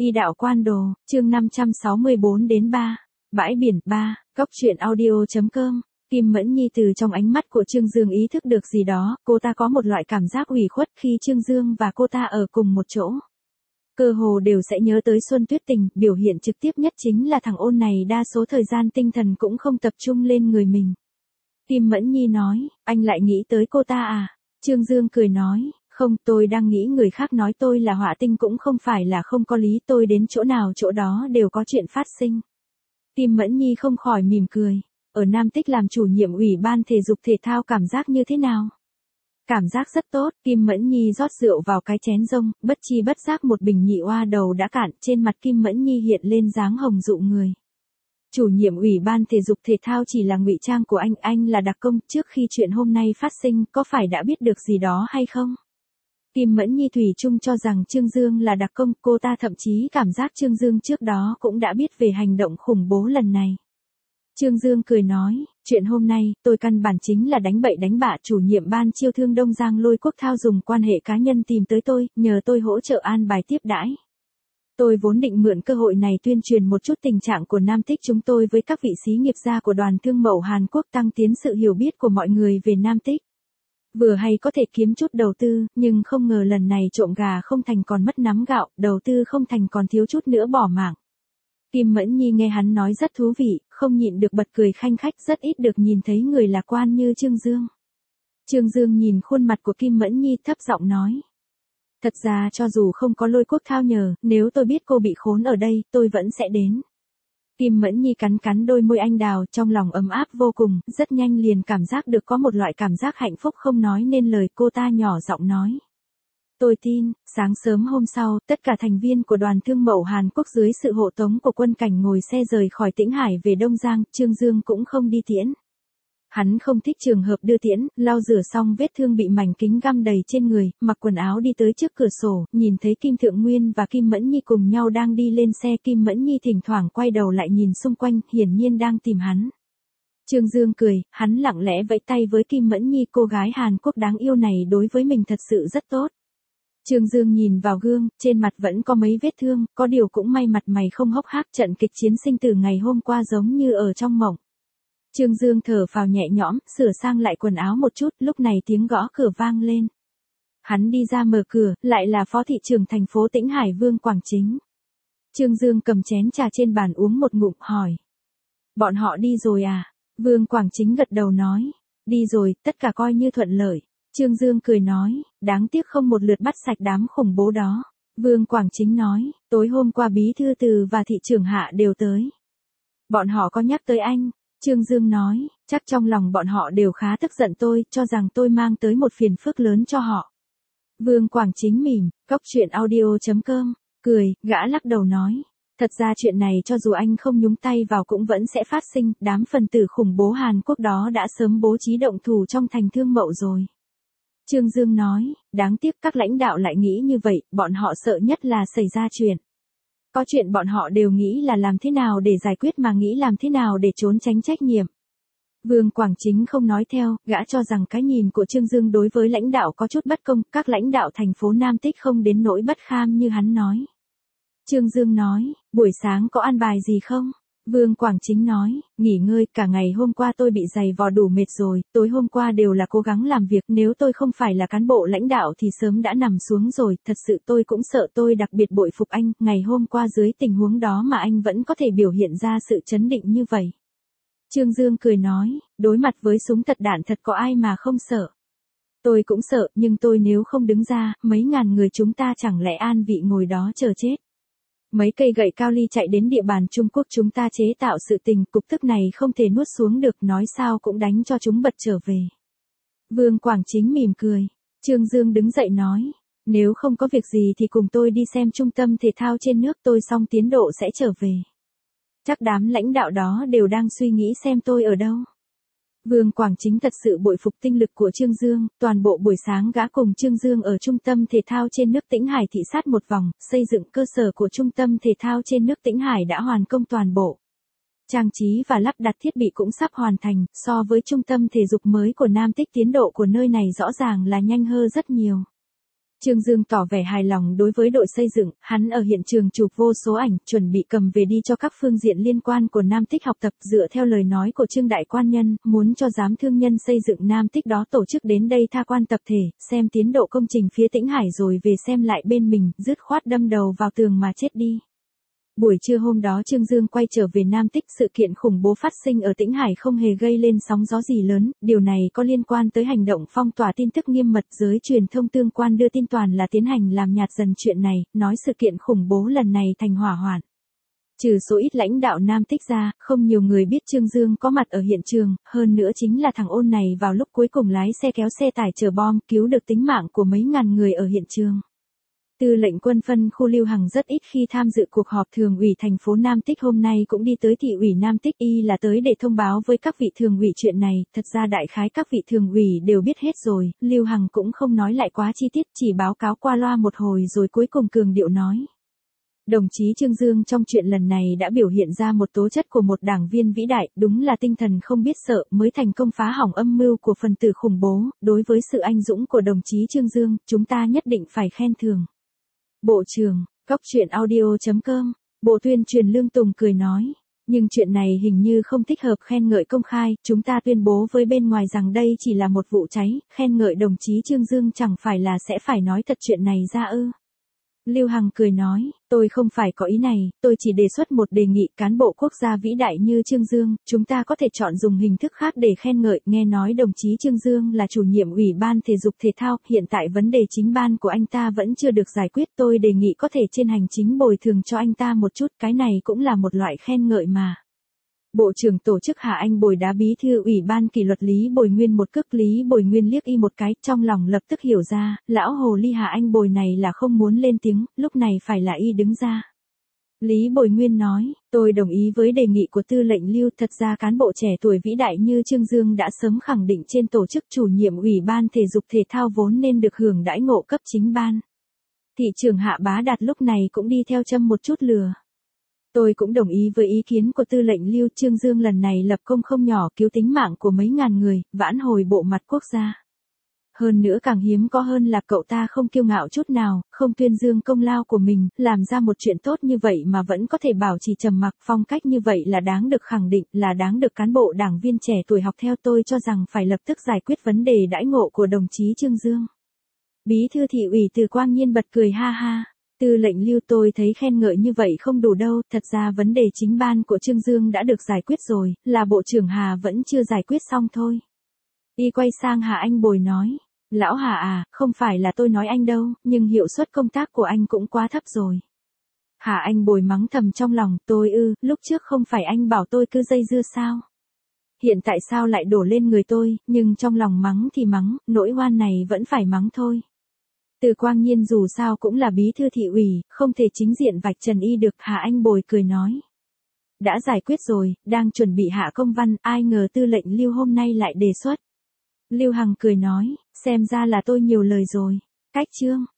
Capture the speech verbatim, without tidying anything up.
Y đạo quan đồ, chương năm trăm sáu mươi bốn đến ba. Bãi biển ba, góc truyện audio chấm com. Kim Mẫn Nhi từ trong ánh mắt của Trương Dương ý thức được gì đó, cô ta có một loại cảm giác ủy khuất khi Trương Dương và cô ta ở cùng một chỗ. Cơ hồ đều sẽ nhớ tới Xuân Tuyết Tình, biểu hiện trực tiếp nhất chính là thằng ôn này đa số thời gian tinh thần cũng không tập trung lên người mình. Kim Mẫn Nhi nói, anh lại nghĩ tới cô ta à? Trương Dương cười nói, không, tôi đang nghĩ người khác nói tôi là họa tinh cũng không phải là không có lý, tôi đến chỗ nào chỗ đó đều có chuyện phát sinh. Kim Mẫn Nhi không khỏi mỉm cười, ở Nam Tích làm chủ nhiệm ủy ban thể dục thể thao cảm giác như thế nào? Cảm giác rất tốt, Kim Mẫn Nhi rót rượu vào cái chén rông, bất chi bất giác một bình nhị oa đầu đã cạn, trên mặt Kim Mẫn Nhi hiện lên dáng hồng dụ người. Chủ nhiệm ủy ban thể dục thể thao chỉ là ngụy trang của anh, anh là đặc công, trước khi chuyện hôm nay phát sinh, có phải đã biết được gì đó hay không? Kim Mẫn Nhi thủy chung cho rằng Trương Dương là đặc công, cô ta thậm chí cảm giác Trương Dương trước đó cũng đã biết về hành động khủng bố lần này. Trương Dương cười nói, chuyện hôm nay, tôi căn bản chính là đánh bậy đánh bạ, chủ nhiệm ban chiêu thương Đông Giang Lôi Quốc Thao dùng quan hệ cá nhân tìm tới tôi, nhờ tôi hỗ trợ an bài tiếp đãi. Tôi vốn định mượn cơ hội này tuyên truyền một chút tình trạng của Nam Tích chúng tôi với các vị xí nghiệp gia của đoàn thương mậu Hàn Quốc, tăng tiến sự hiểu biết của mọi người về Nam Tích. Vừa hay có thể kiếm chút đầu tư, nhưng không ngờ lần này trộm gà không thành còn mất nắm gạo, đầu tư không thành còn thiếu chút nữa bỏ mạng. Kim Mẫn Nhi nghe hắn nói rất thú vị, không nhịn được bật cười khanh khách, rất ít được nhìn thấy người lạc quan như Trương Dương. Trương Dương nhìn khuôn mặt của Kim Mẫn Nhi thấp giọng nói. Thật ra cho dù không có Lôi Quốc Thao nhờ, nếu tôi biết cô bị khốn ở đây, tôi vẫn sẽ đến. Kim Mẫn Nhi cắn cắn đôi môi anh đào, trong lòng ấm áp vô cùng, rất nhanh liền cảm giác được có một loại cảm giác hạnh phúc không nói nên lời, cô ta nhỏ giọng nói. Tôi tin, sáng sớm hôm sau, tất cả thành viên của đoàn thương mậu Hàn Quốc dưới sự hộ tống của quân cảnh ngồi xe rời khỏi Tĩnh Hải về Đông Giang, Trương Dương cũng không đi tiễn. Hắn không thích trường hợp đưa tiễn, lau rửa xong vết thương bị mảnh kính găm đầy trên người, mặc quần áo đi tới trước cửa sổ, nhìn thấy Kim Thượng Nguyên và Kim Mẫn Nhi cùng nhau đang đi lên xe. Kim Mẫn Nhi thỉnh thoảng quay đầu lại nhìn xung quanh, hiển nhiên đang tìm hắn. Trương Dương cười, hắn lặng lẽ vẫy tay với Kim Mẫn Nhi, cô gái Hàn Quốc đáng yêu này đối với mình thật sự rất tốt. Trương Dương nhìn vào gương, trên mặt vẫn có mấy vết thương, có điều cũng may mặt mày không hốc hác, trận kịch chiến sinh tử ngày hôm qua giống như ở trong mộng. Trương Dương thở phào nhẹ nhõm, sửa sang lại quần áo một chút, lúc này tiếng gõ cửa vang lên. Hắn đi ra mở cửa, lại là Phó thị trưởng thành phố Tĩnh Hải Vương Quảng Chính. Trương Dương cầm chén trà trên bàn uống một ngụm, hỏi. Bọn họ đi rồi à? Vương Quảng Chính gật đầu nói. Đi rồi, tất cả coi như thuận lợi. Trương Dương cười nói, đáng tiếc không một lượt bắt sạch đám khủng bố đó. Vương Quảng Chính nói, tối hôm qua bí thư từ và thị trưởng Hạ đều tới. Bọn họ có nhắc tới anh. Trương Dương nói, chắc trong lòng bọn họ đều khá tức giận tôi, cho rằng tôi mang tới một phiền phức lớn cho họ. Vương Quảng Chính mỉm, góc truyện audio chấm com, cười, gã lắc đầu nói. Thật ra chuyện này cho dù anh không nhúng tay vào cũng vẫn sẽ phát sinh, đám phần tử khủng bố Hàn Quốc đó đã sớm bố trí động thủ trong thành thương mậu rồi. Trương Dương nói, đáng tiếc các lãnh đạo lại nghĩ như vậy, bọn họ sợ nhất là xảy ra chuyện. Có chuyện bọn họ đều nghĩ là làm thế nào để giải quyết mà nghĩ làm thế nào để trốn tránh trách nhiệm. Vương Quảng Chính không nói theo, gã cho rằng cái nhìn của Trương Dương đối với lãnh đạo có chút bất công, các lãnh đạo thành phố Nam Tích không đến nỗi bất kham như hắn nói. Trương Dương nói, buổi sáng có ăn bài gì không? Vương Quảng Chính nói, nghỉ ngơi, cả ngày hôm qua tôi bị giày vò đủ mệt rồi, tối hôm qua đều là cố gắng làm việc, nếu tôi không phải là cán bộ lãnh đạo thì sớm đã nằm xuống rồi, thật sự tôi cũng sợ, tôi đặc biệt bội phục anh, ngày hôm qua dưới tình huống đó mà anh vẫn có thể biểu hiện ra sự chấn định như vậy. Trương Dương cười nói, đối mặt với súng thật đạn thật có ai mà không sợ. Tôi cũng sợ, nhưng tôi nếu không đứng ra, mấy ngàn người chúng ta chẳng lẽ an vị ngồi đó chờ chết. Mấy cây gậy cao ly chạy đến địa bàn Trung Quốc chúng ta chế tạo sự tình, cục tức này không thể nuốt xuống được, nói sao cũng đánh cho chúng bật trở về. Vương Quảng Chính mỉm cười. Trương Dương đứng dậy nói, nếu không có việc gì thì cùng tôi đi xem trung tâm thể thao trên nước, tôi xong tiến độ sẽ trở về. Chắc đám lãnh đạo đó đều đang suy nghĩ xem tôi ở đâu. Vương Quảng Chính thật sự bội phục tinh lực của Trương Dương, toàn bộ buổi sáng gã cùng Trương Dương ở trung tâm thể thao trên nước Tĩnh Hải thị sát một vòng, xây dựng cơ sở của trung tâm thể thao trên nước Tĩnh Hải đã hoàn công toàn bộ. Trang trí và lắp đặt thiết bị cũng sắp hoàn thành, so với trung tâm thể dục mới của Nam Tích tiến độ của nơi này rõ ràng là nhanh hơn rất nhiều. Trương Dương tỏ vẻ hài lòng đối với đội xây dựng, hắn ở hiện trường chụp vô số ảnh, chuẩn bị cầm về đi cho các phương diện liên quan của Nam Tích học tập. Dựa theo lời nói của Trương Đại Quan Nhân, muốn cho giám thương nhân xây dựng Nam Tích đó tổ chức đến đây tha quan tập thể, xem tiến độ công trình phía Tĩnh Hải rồi về xem lại bên mình, dứt khoát đâm đầu vào tường mà chết đi. Buổi trưa hôm đó Trương Dương quay trở về Nam Tích, sự kiện khủng bố phát sinh ở Tĩnh Hải không hề gây lên sóng gió gì lớn, điều này có liên quan tới hành động phong tỏa tin tức nghiêm mật. Giới truyền thông tương quan đưa tin toàn là tiến hành làm nhạt dần chuyện này, nói sự kiện khủng bố lần này thành hỏa hoạn. Trừ số ít lãnh đạo Nam Tích ra, không nhiều người biết Trương Dương có mặt ở hiện trường, hơn nữa chính là thằng ôn này vào lúc cuối cùng lái xe kéo xe tải chở bom cứu được tính mạng của mấy ngàn người ở hiện trường. Tư lệnh quân phân khu Lưu Hằng rất ít khi tham dự cuộc họp thường ủy thành phố Nam Tích, hôm nay cũng đi tới thị ủy Nam Tích, y là tới để thông báo với các vị thường ủy chuyện này. Thật ra đại khái các vị thường ủy đều biết hết rồi, Lưu Hằng cũng không nói lại quá chi tiết, chỉ báo cáo qua loa một hồi rồi cuối cùng cường điệu nói. Đồng chí Trương Dương trong chuyện lần này đã biểu hiện ra một tố chất của một đảng viên vĩ đại, đúng là tinh thần không biết sợ mới thành công phá hỏng âm mưu của phần tử khủng bố. Đối với sự anh dũng của đồng chí Trương Dương, chúng ta nhất định phải khen thưởng. Bộ trưởng, Cóc Truyện Audio chấm com, Bộ Tuyên truyền Lương Tùng cười nói, nhưng chuyện này hình như không thích hợp khen ngợi công khai, chúng ta tuyên bố với bên ngoài rằng đây chỉ là một vụ cháy, khen ngợi đồng chí Trương Dương chẳng phải là sẽ phải nói thật chuyện này ra ư. Lưu Hằng cười nói, tôi không phải có ý này, tôi chỉ đề xuất một đề nghị. Cán bộ quốc gia vĩ đại như Trương Dương, chúng ta có thể chọn dùng hình thức khác để khen ngợi. Nghe nói đồng chí Trương Dương là chủ nhiệm Ủy ban Thể dục Thể thao, hiện tại vấn đề chính ban của anh ta vẫn chưa được giải quyết, tôi đề nghị có thể trên hành chính bồi thường cho anh ta một chút, cái này cũng là một loại khen ngợi mà. Bộ trưởng tổ chức Hà Anh Bồi đá bí thư Ủy ban kỷ luật Lý Bồi Nguyên một cước. Lý Bồi Nguyên liếc y một cái, trong lòng lập tức hiểu ra, lão hồ ly Hà Anh Bồi này là không muốn lên tiếng, lúc này phải là y đứng ra. Lý Bồi Nguyên nói, tôi đồng ý với đề nghị của tư lệnh Lưu, thật ra cán bộ trẻ tuổi vĩ đại như Trương Dương đã sớm khẳng định trên tổ chức chủ nhiệm Ủy ban Thể dục Thể thao vốn nên được hưởng đãi ngộ cấp chính ban. Thị trưởng Hạ Bá Đạt lúc này cũng đi theo châm một chút lừa. Tôi cũng đồng ý với ý kiến của tư lệnh Lưu. Trương Dương lần này lập công không nhỏ, cứu tính mạng của mấy ngàn người, vãn hồi bộ mặt quốc gia. Hơn nữa càng hiếm có hơn là cậu ta không kiêu ngạo chút nào, không tuyên dương công lao của mình, làm ra một chuyện tốt như vậy mà vẫn có thể bảo trì trầm mặc. Phong cách như vậy là đáng được khẳng định, là đáng được cán bộ đảng viên trẻ tuổi học theo. Tôi cho rằng phải lập tức giải quyết vấn đề đãi ngộ của đồng chí Trương Dương. Bí thư thị ủy Từ Quang Nhiên bật cười ha ha. Tư lệnh Lưu, tôi thấy khen ngợi như vậy không đủ đâu, thật ra vấn đề chính ban của Trương Dương đã được giải quyết rồi, là Bộ trưởng Hà vẫn chưa giải quyết xong thôi. Y quay sang Hà Anh Bồi nói, lão Hà à, không phải là tôi nói anh đâu, nhưng hiệu suất công tác của anh cũng quá thấp rồi. Hà Anh Bồi mắng thầm trong lòng, tôi ư, lúc trước không phải anh bảo tôi cứ dây dưa sao? Hiện tại sao lại đổ lên người tôi, nhưng trong lòng mắng thì mắng, nỗi oan này vẫn phải mắng thôi. Từ Quang Nhiên dù sao cũng là bí thư thị ủy, không thể chính diện vạch trần y được. Hà Anh Bồi cười nói. Đã giải quyết rồi, đang chuẩn bị hạ công văn, ai ngờ tư lệnh Lưu hôm nay lại đề xuất. Lưu Hằng cười nói, xem ra là tôi nhiều lời rồi. Cách chương.